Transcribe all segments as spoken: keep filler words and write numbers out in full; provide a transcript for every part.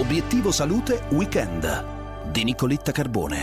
Obiettivo Salute Weekend di Nicoletta Carbone.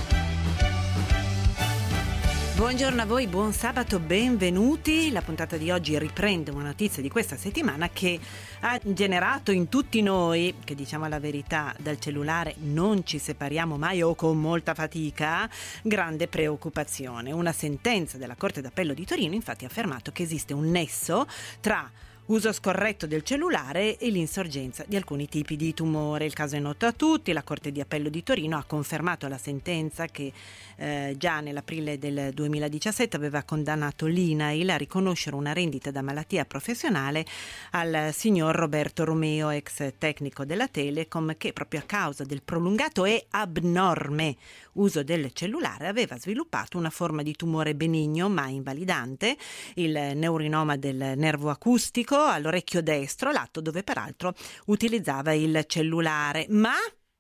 Buongiorno a voi, buon sabato, benvenuti. La puntata di oggi riprende una notizia di questa settimana che ha generato in tutti noi, che diciamo la verità, dal cellulare non ci separiamo mai o con molta fatica, grande preoccupazione. Una sentenza della Corte d'Appello di Torino infatti ha affermato che esiste un nesso tra uso scorretto del cellulare e l'insorgenza di alcuni tipi di tumore. Il caso è noto a tutti. La Corte di Appello di Torino ha confermato la sentenza che eh, già nell'aprile del duemiladiciassette aveva condannato l'INAIL a riconoscere una rendita da malattia professionale al signor Roberto Romeo, ex tecnico della Telecom, che proprio a causa del prolungato e abnorme uso del cellulare aveva sviluppato una forma di tumore benigno ma invalidante, il neurinoma del nervo acustico all'orecchio destro, l'atto dove peraltro utilizzava il cellulare, ma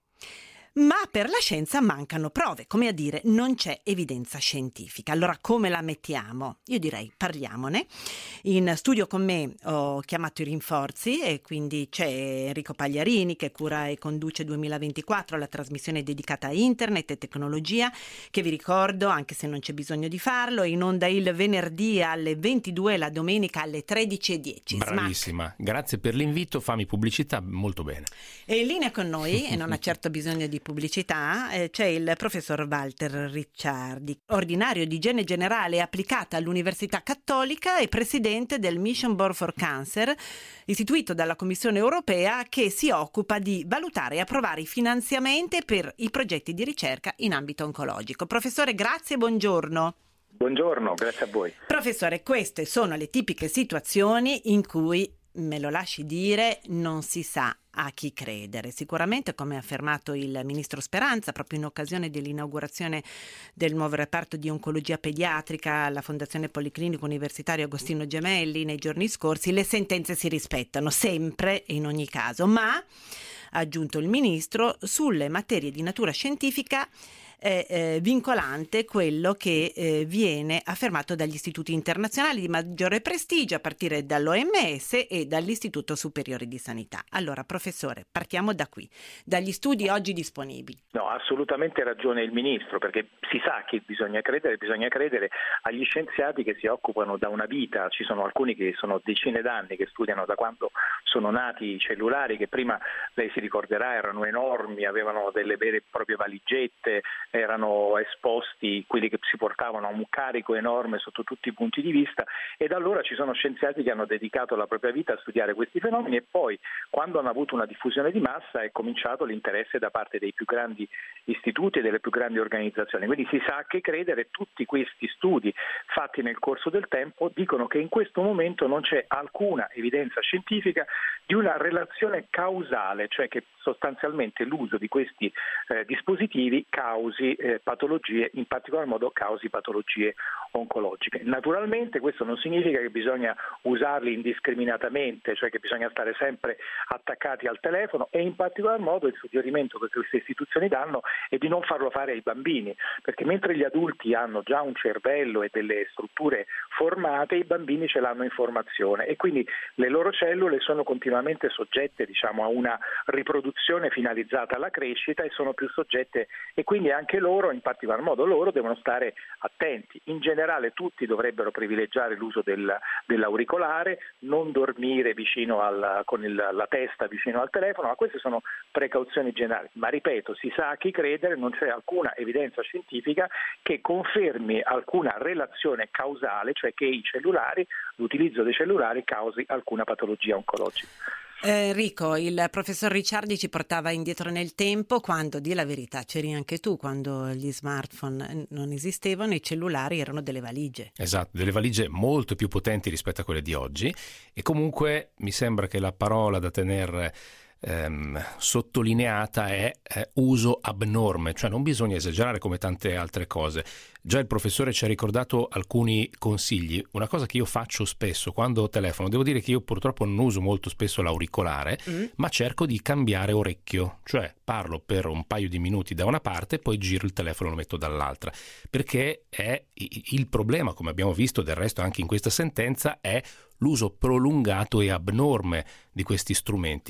ma per la scienza mancano prove, come a dire non c'è evidenza scientifica. Allora come la mettiamo? Io direi parliamone. In studio con me ho chiamato i rinforzi e quindi c'è Enrico Pagliarini che cura e conduce duemilaventiquattro, la trasmissione dedicata a internet e tecnologia, che vi ricordo, anche se non c'è bisogno di farlo, è in onda il venerdì alle ventidue e la domenica alle tredici e dieci. Bravissima, Smack. Grazie per l'invito, fammi pubblicità, molto bene. E in linea con noi, e non ha certo bisogno di pubblicità, eh, c'è il professor Walter Ricciardi, ordinario di igiene generale e applicata all'Università Cattolica e presidente del Mission Board for Cancer, istituito dalla Commissione Europea, che si occupa di valutare e approvare i finanziamenti per i progetti di ricerca in ambito oncologico. Professore, grazie, buongiorno. Buongiorno, grazie a voi. Professore, queste sono le tipiche situazioni in cui, me lo lasci dire, non si sa a chi credere. Sicuramente, come ha affermato il ministro Speranza proprio in occasione dell'inaugurazione del nuovo reparto di oncologia pediatrica alla Fondazione Policlinico Universitario Agostino Gemelli nei giorni scorsi, le sentenze si rispettano sempre e in ogni caso, ma, ha aggiunto il ministro, sulle materie di natura scientifica è eh, vincolante quello che eh, viene affermato dagli istituti internazionali di maggiore prestigio, a partire dall'O M S e dall'Istituto Superiore di Sanità. Allora, professore, partiamo da qui, dagli studi oggi disponibili. No, ha assolutamente ragione il ministro, perché si sa che bisogna credere, bisogna credere agli scienziati che si occupano da una vita. Ci sono alcuni che sono decine d'anni che studiano da quando sono nati i cellulari, che prima, lei si ricorderà, erano enormi, avevano delle vere e proprie valigette, erano esposti, quelli che si portavano a un carico enorme sotto tutti i punti di vista, e da allora ci sono scienziati che hanno dedicato la propria vita a studiare questi fenomeni, e poi quando hanno avuto una diffusione di massa è cominciato l'interesse da parte dei più grandi istituti e delle più grandi organizzazioni. Quindi si sa che credere. Tutti questi studi fatti nel corso del tempo dicono che in questo momento non c'è alcuna evidenza scientifica di una relazione causale, cioè che sostanzialmente l'uso di questi eh, dispositivi causi eh, patologie, in particolar modo causi patologie oncologiche. Naturalmente questo non significa che bisogna usarli indiscriminatamente, cioè che bisogna stare sempre attaccati al telefono, e in particolar modo il suggerimento che queste istituzioni danno è di non farlo fare ai bambini, perché mentre gli adulti hanno già un cervello e delle strutture formate, i bambini ce l'hanno in formazione, e quindi le loro cellule sono continuamente soggette, diciamo, a una riproduzione finalizzata alla crescita, e sono più soggette, e quindi anche loro, in particolar modo loro, devono stare attenti. In generale tutti dovrebbero privilegiare l'uso del, dell'auricolare, non dormire vicino al, con il, la testa vicino al telefono, ma queste sono precauzioni generali. Ma ripeto, si sa a chi credere, non c'è alcuna evidenza scientifica che confermi alcuna relazione causale, cioè che i cellulari, l'utilizzo dei cellulari causi alcuna patologia oncologica. Eh, Enrico, il professor Ricciardi ci portava indietro nel tempo, quando, di la verità, c'eri anche tu, quando gli smartphone non esistevano, i cellulari erano delle valigie. Esatto, delle valigie molto più potenti rispetto a quelle di oggi, e comunque mi sembra che la parola da tenere Ehm, sottolineata è eh, uso abnorme, cioè non bisogna esagerare come tante altre cose. Già il professore ci ha ricordato alcuni consigli. Una cosa che io faccio spesso quando telefono, devo dire che io purtroppo non uso molto spesso l'auricolare, mm. ma cerco di cambiare orecchio, cioè parlo per un paio di minuti da una parte, poi giro il telefono e lo metto dall'altra, perché è il problema, come abbiamo visto del resto anche in questa sentenza, è l'uso prolungato e abnorme di questi strumenti.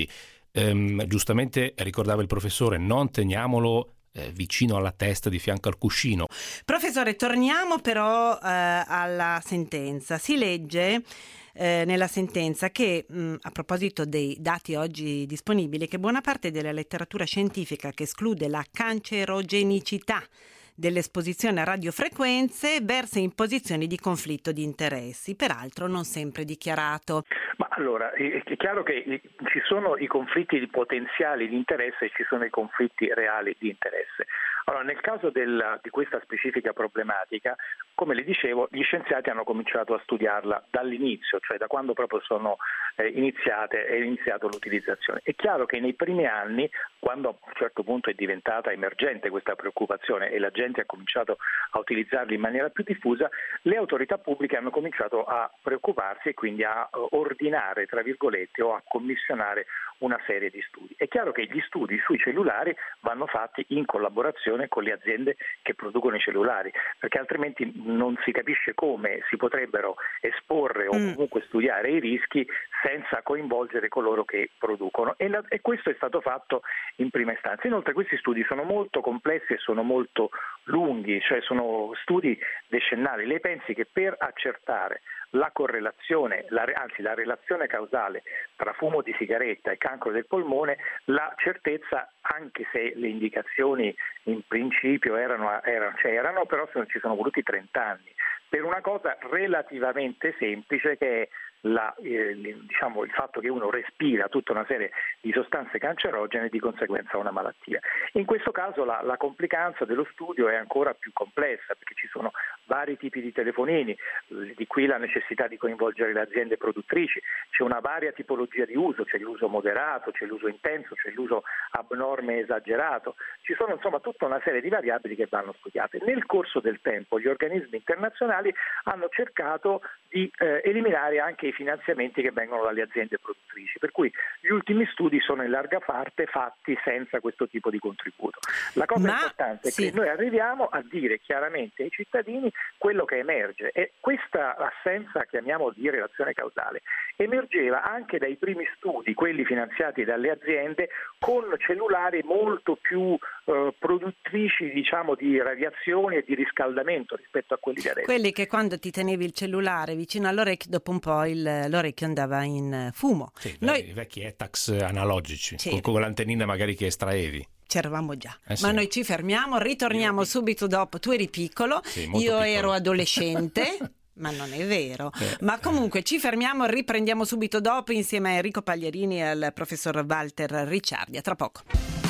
ehm, giustamente ricordava il professore, non teniamolo eh, vicino alla testa, di fianco al cuscino. Professore, torniamo però eh, alla sentenza. Si legge eh, nella sentenza che, mh, a proposito dei dati oggi disponibili, che buona parte della letteratura scientifica che esclude la cancerogenicità dell'esposizione a radiofrequenze versa in posizioni di conflitto di interessi, peraltro non sempre dichiarato. Ma allora, è chiaro che ci sono i conflitti di potenziali di interesse e ci sono i conflitti reali di interesse. Allora, nel caso del, di questa specifica problematica, come le dicevo, gli scienziati hanno cominciato a studiarla dall'inizio, cioè da quando proprio sono eh, iniziate, è iniziato l'utilizzazione. È chiaro che nei primi anni, quando a un certo punto è diventata emergente questa preoccupazione e la gente ha cominciato a utilizzarli in maniera più diffusa, le autorità pubbliche hanno cominciato a preoccuparsi e quindi a ordinare, tra virgolette, o a commissionare una serie di studi. È chiaro che gli studi sui cellulari vanno fatti in collaborazione con le aziende che producono i cellulari, perché altrimenti non si capisce come si potrebbero esporre o comunque studiare i rischi senza coinvolgere coloro che producono, e, la, e questo è stato fatto in prima istanza. Inoltre questi studi sono molto complessi e sono molto lunghi, cioè sono studi decennali. Lei pensi che per accertare la correlazione, la, anzi la relazione causale tra fumo di sigaretta e cancro del polmone, la certezza, anche se le indicazioni in principio erano, erano, c'erano, però ci sono voluti trenta anni per una cosa relativamente semplice, che è La, eh, diciamo, il fatto che uno respira tutta una serie di sostanze cancerogene e di conseguenza una malattia. In questo caso la, la complicanza dello studio è ancora più complessa, perché ci sono vari tipi di telefonini, di qui la necessità di coinvolgere le aziende produttrici, c'è una varia tipologia di uso, c'è l'uso moderato, c'è l'uso intenso, c'è l'uso abnorme e esagerato, ci sono insomma tutta una serie di variabili che vanno studiate. Nel corso del tempo gli organismi internazionali hanno cercato di eh, eliminare anche i finanziamenti che vengono dalle aziende produttrici, per cui gli ultimi studi sono in larga parte fatti senza questo tipo di contributo. La cosa Ma, importante sì. è che noi arriviamo a dire chiaramente ai cittadini quello che emerge, e questa assenza, chiamiamo di relazione causale, emergeva anche dai primi studi, quelli finanziati dalle aziende, con cellulari molto più eh, produttrici, diciamo, di radiazioni e di riscaldamento rispetto a quelli di adesso. Quelli che quando ti tenevi il cellulare vicino all'orecchio, dopo un po' il, l'orecchio andava in fumo. Sì, Noi i vecchi Etax analogici, sì. con, con l'antennina magari che estraevi. C'eravamo già, Eh sì. ma noi ci fermiamo, ritorniamo subito dopo. Tu eri piccolo, Sì, molto io piccolo. ero adolescente. Ma non è vero. Eh, Ma comunque ci fermiamo, riprendiamo subito dopo insieme a Enrico Paglierini e al professor Walter Ricciardi. A tra poco.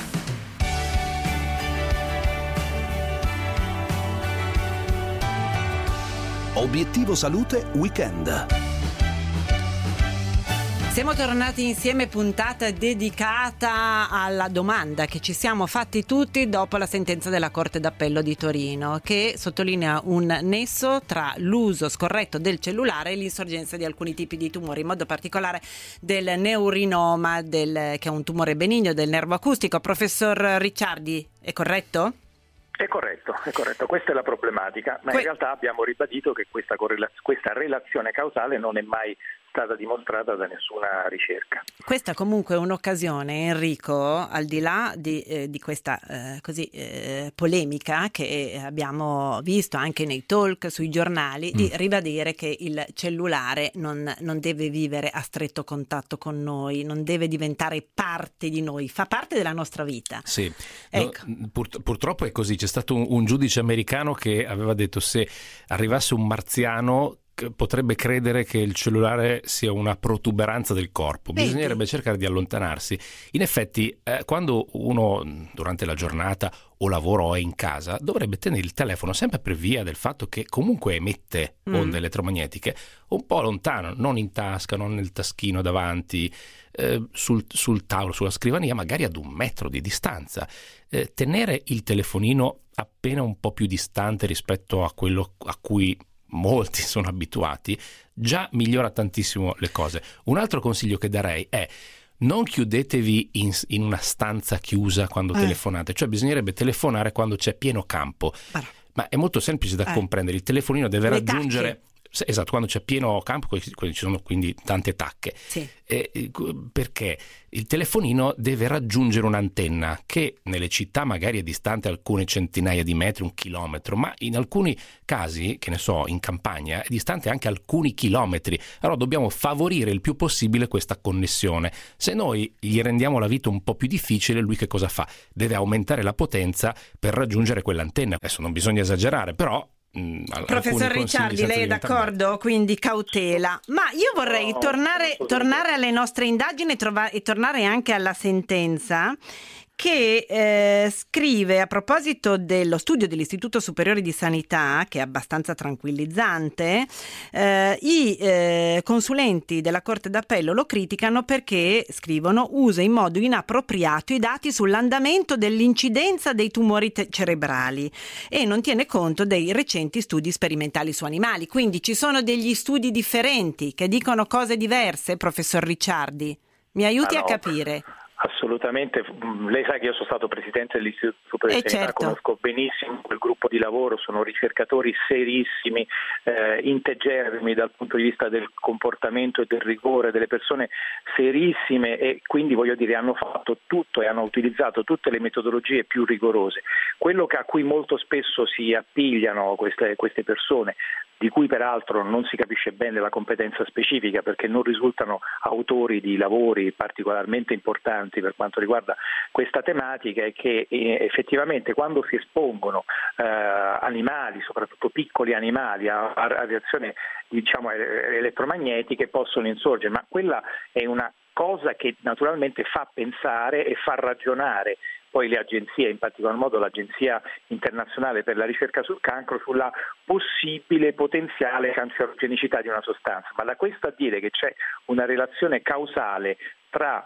Obiettivo Salute Weekend. Siamo tornati insieme, puntata dedicata alla domanda che ci siamo fatti tutti dopo la sentenza della Corte d'Appello di Torino, che sottolinea un nesso tra l'uso scorretto del cellulare e l'insorgenza di alcuni tipi di tumori, in modo particolare del neurinoma, del, che è un tumore benigno del nervo acustico. Professor Ricciardi, è corretto? È corretto, è corretto, questa è la problematica, ma Que- in realtà abbiamo ribadito che questa, correla- questa relazione causale non è mai stata dimostrata da nessuna ricerca. Questa comunque è un'occasione, Enrico, al di là di, eh, di questa eh, così eh, polemica che abbiamo visto anche nei talk, sui giornali, mm. di ribadire che il cellulare non, non deve vivere a stretto contatto con noi, non deve diventare parte di noi, fa parte della nostra vita. Sì, ecco. no, pur, purtroppo è così. C'è stato un, un giudice americano che aveva detto: se arrivasse un marziano potrebbe credere che il cellulare sia una protuberanza del corpo, Vedi? Bisognerebbe cercare di allontanarsi. In effetti, eh, quando uno durante la giornata o lavora o è in casa, dovrebbe tenere il telefono sempre per via del fatto che comunque emette onde mm. elettromagnetiche un po' lontano, non in tasca, non nel taschino davanti, eh, sul, sul tavolo, sulla scrivania, magari ad un metro di distanza. Eh, tenere il telefonino appena un po' più distante rispetto a quello a cui molti sono abituati già migliora tantissimo le cose. Un altro consiglio che darei è: non chiudetevi in, in una stanza chiusa quando eh. telefonate, cioè bisognerebbe telefonare quando c'è pieno campo. Bara. Ma è molto semplice da eh. comprendere. Il telefonino deve le raggiungere tacche. Esatto, quando c'è pieno campo, ci sono quindi tante tacche. Sì. Eh, perché il telefonino deve raggiungere un'antenna che nelle città magari è distante alcune centinaia di metri, un chilometro, ma in alcuni casi, che ne so, in campagna, è distante anche alcuni chilometri. Allora dobbiamo favorire il più possibile questa connessione. Se noi gli rendiamo la vita un po' più difficile, lui che cosa fa? Deve aumentare la potenza per raggiungere quell'antenna. Adesso non bisogna esagerare, però Mm, Professor Ricciardi, lei è d'accordo? Male. Quindi cautela. Ma io vorrei no, tornare, tornare alle nostre indagini e, trova- e tornare anche alla sentenza che eh, scrive a proposito dello studio dell'Istituto Superiore di Sanità, che è abbastanza tranquillizzante. eh, i eh, consulenti della Corte d'Appello lo criticano perché, scrivono, usa in modo inappropriato i dati sull'andamento dell'incidenza dei tumori te- cerebrali e non tiene conto dei recenti studi sperimentali su animali. Quindi ci sono degli studi differenti che dicono cose diverse, professor Ricciardi? Mi aiuti ah, no. a capire. Assolutamente, lei sa che io sono stato presidente dell'Istituto Superiore di Sanità, conosco benissimo quel gruppo di lavoro, sono ricercatori serissimi, eh, integerrimi dal punto di vista del comportamento e del rigore, delle persone serissime, e quindi voglio dire hanno fatto tutto e hanno utilizzato tutte le metodologie più rigorose. Quello che a cui molto spesso si appigliano queste, queste persone, di cui peraltro non si capisce bene la competenza specifica perché non risultano autori di lavori particolarmente importanti per quanto riguarda questa tematica, è che effettivamente quando si espongono eh, animali, soprattutto piccoli animali, a, a radiazioni diciamo elettromagnetiche possono insorgere, ma quella è una cosa che naturalmente fa pensare e fa ragionare poi le agenzie, in particolar modo l'Agenzia Internazionale per la Ricerca sul Cancro, sulla possibile potenziale cancerogenicità di una sostanza. Ma da questo a dire che c'è una relazione causale tra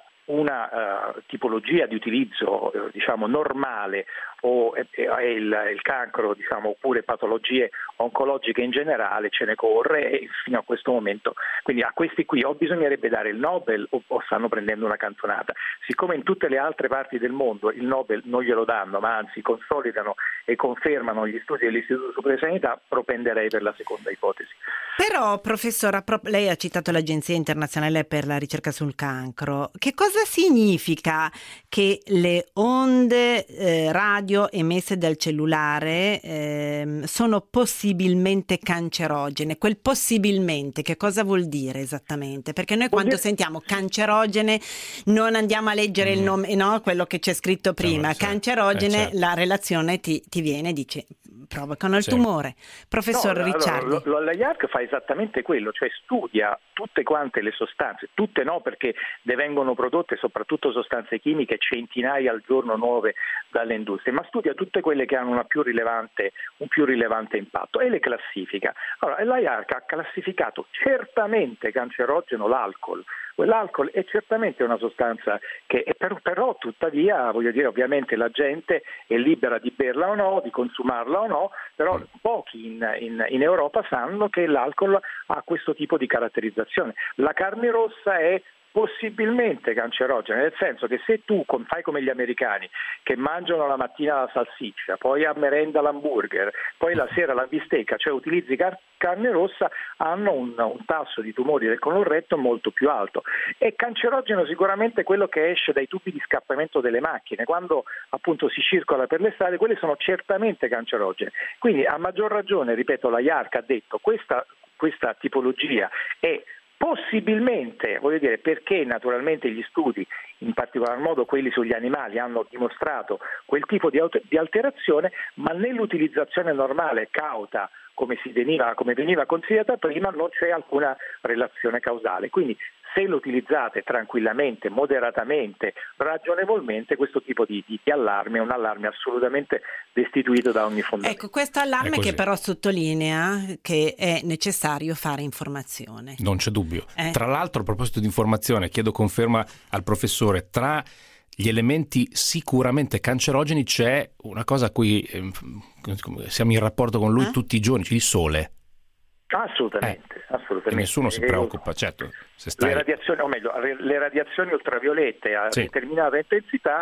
una uh, tipologia di utilizzo uh, diciamo normale o eh, eh, il, il cancro diciamo oppure patologie oncologiche in generale, ce ne corre, e fino a questo momento quindi a questi qui o bisognerebbe dare il Nobel o, o stanno prendendo una cantonata. Siccome in tutte le altre parti del mondo il Nobel non glielo danno, ma anzi consolidano e confermano gli studi dell'Istituto Superiore di Sanità, propenderei per la seconda ipotesi. Però professora, lei ha citato l'Agenzia Internazionale per la Ricerca sul Cancro. Che cosa significa che le onde eh, radio emesse dal cellulare eh, sono possibilmente cancerogene? Quel possibilmente che cosa vuol dire esattamente? Perché noi quando sentiamo cancerogene non andiamo a leggere mm. il nome, no? Quello che c'è scritto prima. No, cancerogene, eh, certo. La relazione ti, ti viene e dice provocano il sì. tumore. Professor no, Ricciardi. Allora, l'A I A R C fa esattamente quello, cioè studia tutte quante le sostanze, tutte no perché ne vengono prodotte soprattutto sostanze chimiche, centinaia al giorno nuove dalle industrie, ma studia tutte quelle che hanno una più rilevante, un più rilevante impatto e le classifica. Allora, l'A I A R C ha classificato certamente cancerogeno l'alcol. L'alcol è certamente una sostanza che è per, però tuttavia voglio dire ovviamente la gente è libera di berla o no, di consumarla o no, però pochi in, in, in Europa sanno che l'alcol ha questo tipo di caratterizzazione. La carne rossa è possibilmente cancerogena, nel senso che se tu fai come gli americani che mangiano la mattina la salsiccia, poi a merenda l'hamburger, poi la sera la bistecca, cioè utilizzi car- carne rossa, hanno un, un tasso di tumori del colon retto molto più alto. È cancerogeno sicuramente quello che esce dai tubi di scappamento delle macchine, quando appunto si circola per le strade, quelle sono certamente cancerogene. Quindi a maggior ragione, ripeto, la I A R C ha detto questa, questa tipologia è possibilmente, voglio dire, perché naturalmente gli studi, in particolar modo quelli sugli animali, hanno dimostrato quel tipo di, di alterazione, ma nell'utilizzazione normale, cauta, come si veniva, come veniva consigliata prima, non c'è alcuna relazione causale. Quindi se lo utilizzate tranquillamente, moderatamente, ragionevolmente, questo tipo di, di, di allarme è un allarme assolutamente destituito da ogni fondamento. Ecco, questo allarme che però sottolinea che è necessario fare informazione. Non c'è dubbio. Eh. Tra l'altro, a proposito di informazione, chiedo conferma al professore, tra gli elementi sicuramente cancerogeni c'è una cosa a cui eh, siamo in rapporto con lui eh? tutti i giorni, cioè il sole. Assolutamente, eh, assolutamente. E nessuno si preoccupa, certo. Se stai... Le radiazioni, o meglio, le radiazioni ultraviolette a sì. determinata intensità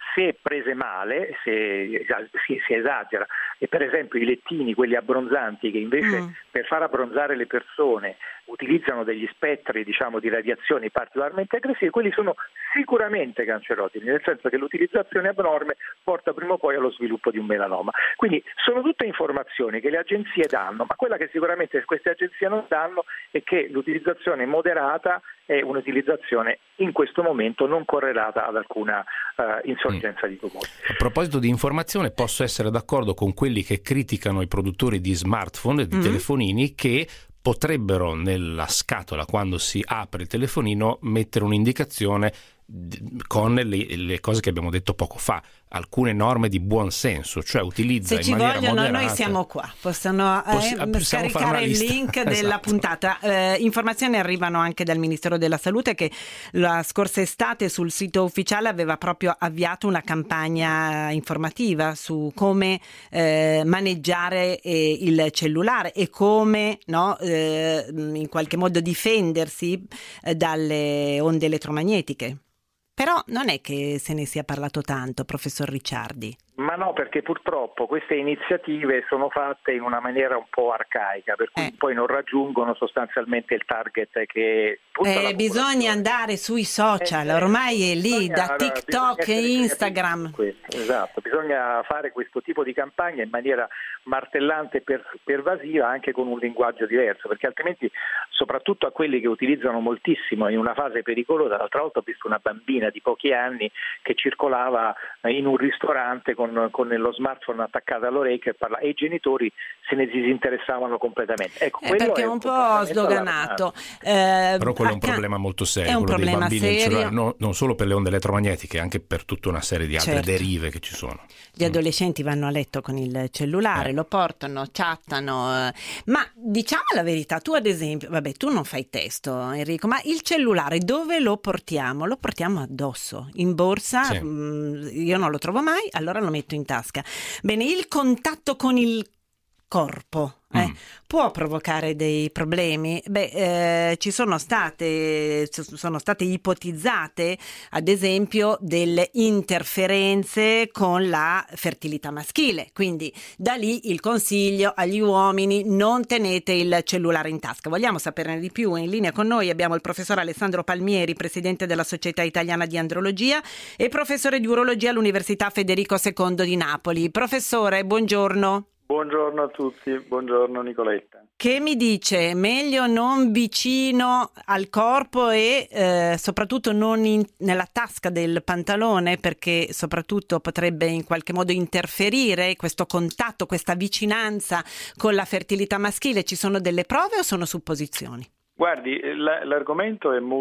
se prese male, se si, si esagera, e per esempio i lettini, quelli abbronzanti, che invece mm. per far abbronzare le persone utilizzano degli spettri, diciamo, di radiazioni particolarmente aggressivi, quelli sono sicuramente cancerogeni, nel senso che l'utilizzazione abnorme porta prima o poi allo sviluppo di un melanoma. Quindi sono tutte informazioni che le agenzie danno, ma quella che sicuramente queste agenzie non danno è che l'utilizzazione moderata è un'utilizzazione in questo momento non correlata ad alcuna uh, insorgenza mm. di tumori. A proposito di informazione, posso essere d'accordo con quelli che criticano i produttori di smartphone e di mm. telefonini che potrebbero nella scatola, quando si apre il telefonino, mettere un'indicazione con le, le cose che abbiamo detto poco fa, alcune norme di buon senso, cioè utilizza se in ci maniera vogliono moderata. Noi siamo qua, possono Possi- eh, scaricare il link della esatto. puntata. Eh, informazioni arrivano anche dal Ministero della Salute, che la scorsa estate sul sito ufficiale aveva proprio avviato una campagna informativa su come eh, maneggiare eh, il cellulare e come, no, eh, in qualche modo difendersi eh, dalle onde elettromagnetiche. Però non è che se ne sia parlato tanto, professor Ricciardi. Ma no, perché purtroppo queste iniziative sono fatte in una maniera un po' arcaica, per cui eh. poi non raggiungono sostanzialmente il target che tutta eh, bisogna andare sui social, eh, ormai è lì, bisogna, da TikTok e Instagram. Esatto, bisogna fare questo tipo di campagna in maniera martellante e per, pervasiva, anche con un linguaggio diverso, perché altrimenti, soprattutto a quelli che utilizzano moltissimo in una fase pericolosa, l'altra volta ho visto una bambina di pochi anni che circolava in un ristorante con con lo smartphone attaccato all'orecchio e, parla, e i genitori se ne disinteressavano completamente. Ecco, eh, perché è un, un po' sdoganato. Eh, Però quello è un problema molto serio, è un quello problema dei bambini, serio. Cioè, no, non solo per le onde elettromagnetiche, anche per tutta una serie di altre certo. derive che ci sono. Gli adolescenti vanno a letto con il cellulare, eh. lo portano, chattano, eh. ma diciamo la verità, tu ad esempio, vabbè, tu non fai testo, Enrico, ma il cellulare dove lo portiamo? Lo portiamo addosso, in borsa, sì. mh, io non lo trovo mai, allora lo metto in tasca. Bene, il contatto con il corpo eh, mm. può provocare dei problemi? Beh, eh, ci sono state sono state ipotizzate ad esempio delle interferenze con la fertilità maschile, quindi da lì il consiglio agli uomini: non tenete il cellulare in tasca. Vogliamo saperne di più? In linea con noi abbiamo il professor Alessandro Palmieri, presidente della Società Italiana di Andrologia e professore di urologia all'Università Federico secondo di Napoli. Professore, buongiorno. Buongiorno a tutti, buongiorno Nicoletta. Che mi dice? Meglio non vicino al corpo e eh, soprattutto non in, nella tasca del pantalone, perché soprattutto potrebbe in qualche modo interferire questo contatto, questa vicinanza con la fertilità maschile. Ci sono delle prove o sono supposizioni? Guardi, l'argomento è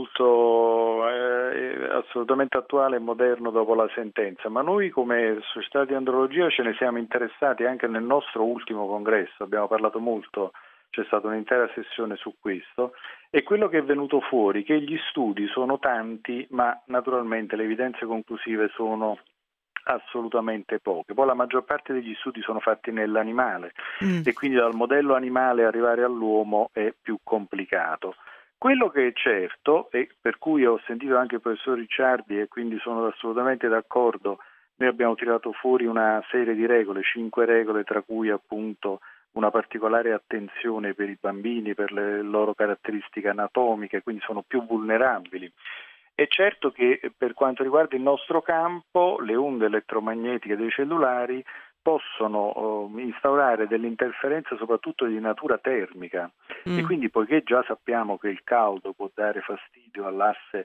molto eh, assolutamente attuale e moderno dopo la sentenza, ma noi come Società di Andrologia ce ne siamo interessati anche nel nostro ultimo congresso, abbiamo parlato molto, c'è stata un'intera sessione su questo, e quello che è venuto fuori è che gli studi sono tanti, ma naturalmente le evidenze conclusive sono assolutamente poche. Poi la maggior parte degli studi sono fatti nell'animale mm. e quindi dal modello animale arrivare all'uomo è più complicato. Quello che è certo, e per cui ho sentito anche il professor Ricciardi e quindi sono assolutamente d'accordo, noi abbiamo tirato fuori una serie di regole, cinque regole, tra cui appunto una particolare attenzione per i bambini, per le loro caratteristiche anatomiche, quindi sono più vulnerabili. È certo che per quanto riguarda il nostro campo, le onde elettromagnetiche dei cellulari possono uh, instaurare delle interferenze soprattutto di natura termica mm. e quindi, poiché già sappiamo che il caldo può dare fastidio all'asse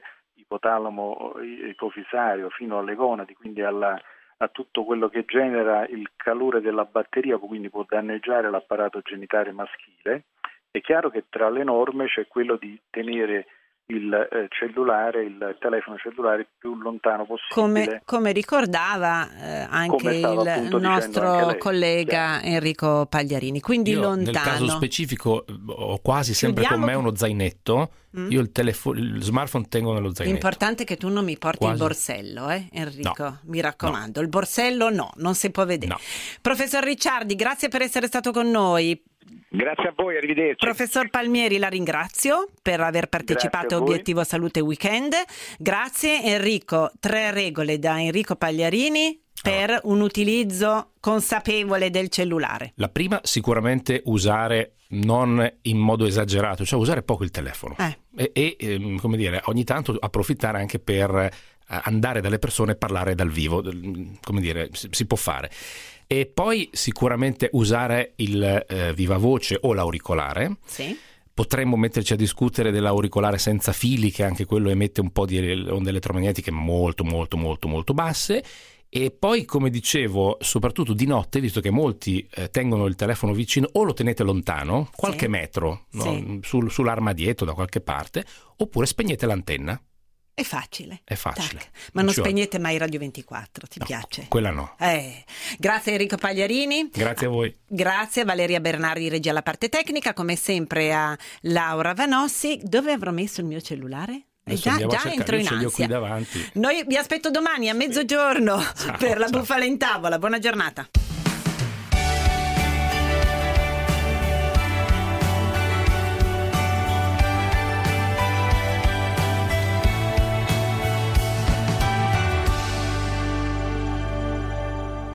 ipotalamo-ipofisario fino alle gonadi, quindi alla, a tutto quello che genera il calore della batteria, quindi può danneggiare l'apparato genitale maschile, è chiaro che tra le norme c'è quello di tenere il eh, cellulare, il telefono cellulare più lontano possibile. Come, come ricordava eh, anche il nostro anche collega Chiaro. Enrico Pagliarini, quindi io, lontano. Nel caso specifico ho quasi sempre Chiudiamo con me uno zainetto, mm. io il, telefo- il smartphone tengo nello zainetto. L'importante è che tu non mi porti quasi. il borsello, eh, Enrico, no. mi raccomando, no. il borsello no, non si può vedere. No. Professor Ricciardi, grazie per essere stato con noi. Grazie a voi, arrivederci. Professor Palmieri, la ringrazio per aver partecipato a, a Obiettivo Salute Weekend. Grazie Enrico, tre regole da Enrico Pagliarini per allora. un utilizzo consapevole del cellulare. La prima, sicuramente usare non in modo esagerato, cioè usare poco il telefono eh. e, e ehm, come dire, ogni tanto approfittare anche per andare dalle persone e parlare dal vivo, come dire, si, si può fare. E poi sicuramente usare il eh, viva voce o l'auricolare. Sì. Potremmo metterci a discutere dell'auricolare senza fili, che anche quello emette un po' di onde elettromagnetiche molto molto molto molto basse. E poi, come dicevo, soprattutto di notte, visto che molti eh, tengono il telefono vicino, o lo tenete lontano, qualche sì. metro, no? sì. Sul, sull'armadietto da qualche parte, oppure spegnete l'antenna. È facile. È facile. Tac. Ma non Ci spegnete mai Radio ventiquattro, ti no, piace? Quella no. Eh. Grazie Enrico Pagliarini. Grazie a voi. Grazie a Valeria Bernardi, regia alla parte tecnica, come sempre a Laura Vanossi. Dove avrò messo il mio cellulare? Eh già già entro in ansia. Qui davanti. Noi vi aspetto domani a mezzogiorno ciao, per la ciao. Bufala in tavola. Buona giornata.